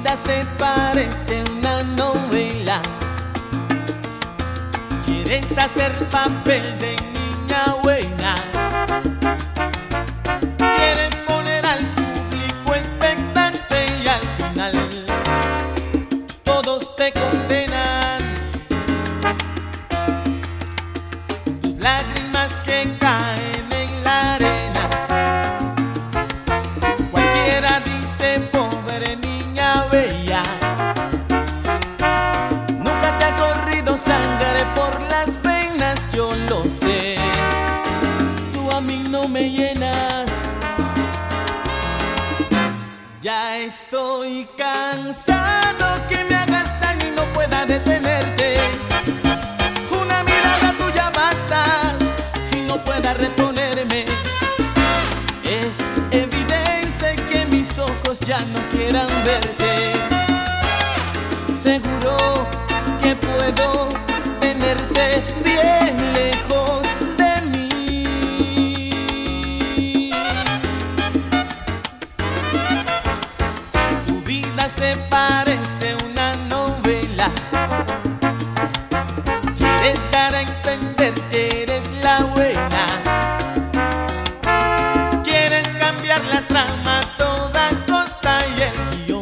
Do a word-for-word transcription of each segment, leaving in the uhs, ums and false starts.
vida se parece a una novela. Quieres hacer papel de niña buena. Quieres poner al público expectante y al final todos te condenan. Tus lágrimas que caen en la arena. Cualquiera dice pobre niña bella. Nunca te ha corrido sangre por las venas, yo lo sé. Tú a mí no me llenas. Ya estoy cansado que me hagas daño y no pueda detenerte. Una mirada tuya basta y no pueda reponerme. Es evidente que mis ojos ya no quieran verte. Seguro que puedo tenerte bien lejos de mí. Tu vida se parece a una novela. Quieres dar a entender que eres la buena. Quieres cambiar la trama a toda costa y el guión.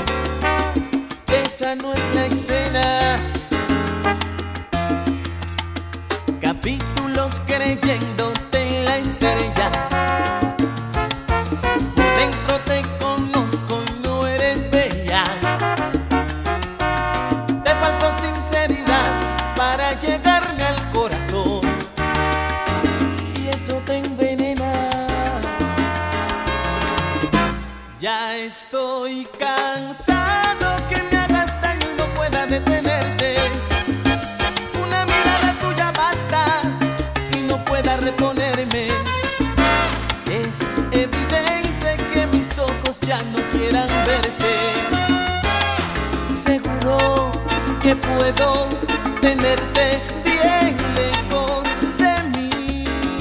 Esa no es la escena. Capítulos creyéndote la estrella. Por dentro te conozco y no eres bella. Te faltó sinceridad para llegarme al corazón y eso te envenena. Ya estoy cansado que me hagas daño y no pueda detenerte. Una mirada tuya basta y no pueda reponerme. Es evidente que mis ojos ya no quieran verte. Seguro que puedo tenerte bien lejos de mí.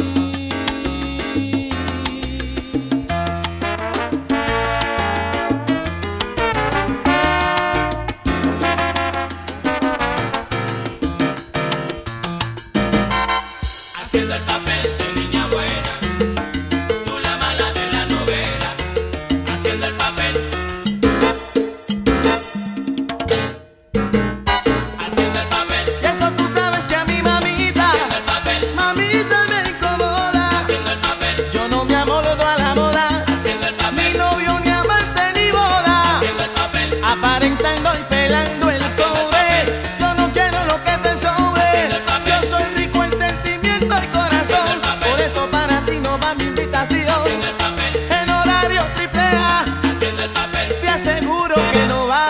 Haciendo el papel de niña buena, tú la mala de la novela. Haciendo el papel, haciendo el papel, Y eso tú sabes que a mi mamita, haciendo el papel, mamita me incomoda. haciendo el papel, Yo no me amolodo a la moda, haciendo el ni papel, novio, ni amante, ni boda. haciendo el papel, Aparentando y pelando el sobre. Yo no quiero lo que te sobre. Yo soy rico en sentimiento y corazón. Por eso para ti no va mi invitación. haciendo el papel, En horario triple A, haciendo el papel. te aseguro que no va.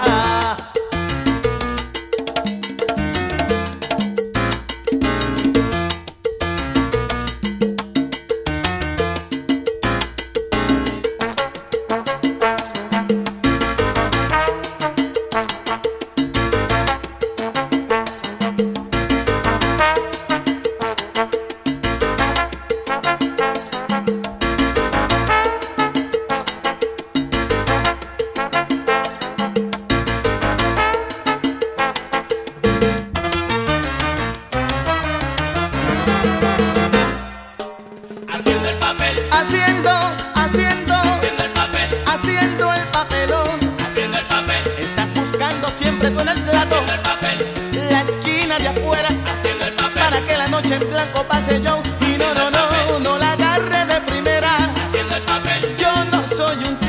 Haciendo el papel, Haciendo, haciendo, haciendo el papel, haciendo el papelón. haciendo el papel, Estás buscando siempre tú en el plato haciendo el papel, la esquina de afuera haciendo el papel, para que la noche en blanco pase yo. Y no, no, no, no la agarre de primera. haciendo el papel, Yo no soy un